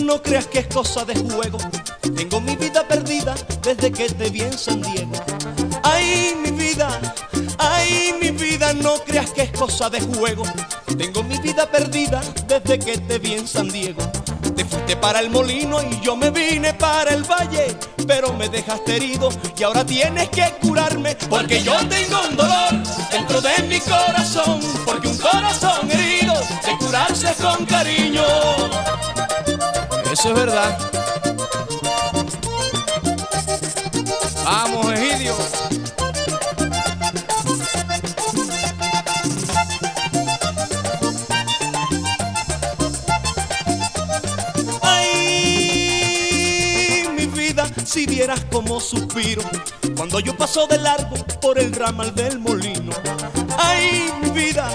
no creas que es cosa de juego. Tengo mi vida perdida desde que te vi en San Diego. Ay, mi vida, no creas que es cosa de juego. Tengo mi vida perdida desde que te vi en San Diego. Te fuiste para el molino y yo me vine para el valle, pero me dejaste herido y ahora tienes que curarme, porque yo tengo un dolor dentro de mi corazón, porque un corazón herido de curarse con cariño. Eso es verdad. Vamos, Egidio. Si vieras cómo suspiro cuando yo paso de largo por el ramal del molino. Ay, mi vida,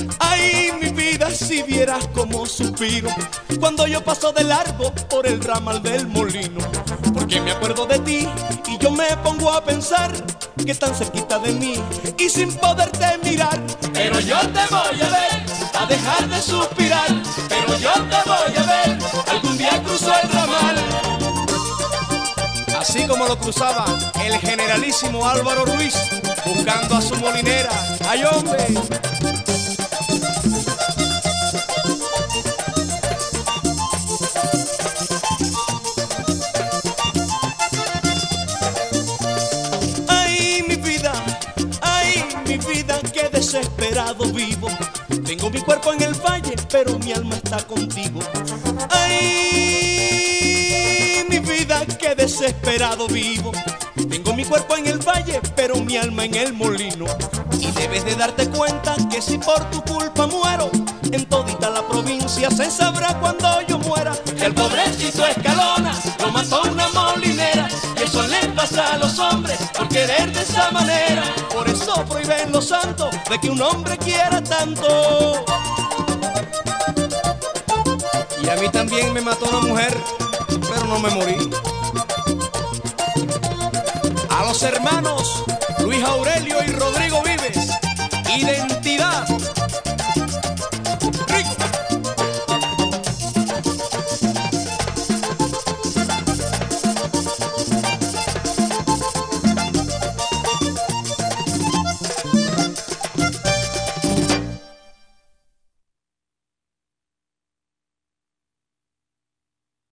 si vieras cómo suspiro cuando yo paso de largo por el ramal del molino. Porque me acuerdo de ti y yo me pongo a pensar que tan cerquita de mí y sin poderte mirar. Pero yo te voy a ver, a dejar de suspirar. Pero yo te voy a ver, algún día cruzo el ramal. Así como lo cruzaba el generalísimo Álvaro Ruiz buscando a su molinera. ¡Ay, hombre! Ay, mi vida, qué desesperado vivo. Tengo mi cuerpo en el valle, pero mi alma está contigo. Ay, mi vida, qué desesperado vivo. Tengo mi cuerpo en el valle, pero mi alma en el molino. Y debes de darte cuenta que si por tu culpa muero, en todita la provincia se sabrá cuando yo muera que el pobrecito Escalona lo mató una molinera. Y eso le pasa a los hombres por querer de esa manera. Por eso prohíben los santos de que un hombre quiera tanto. Y a mí también me mató una mujer, pero no me morí. A los hermanos Luis Aurelio y Rodrigo Vives,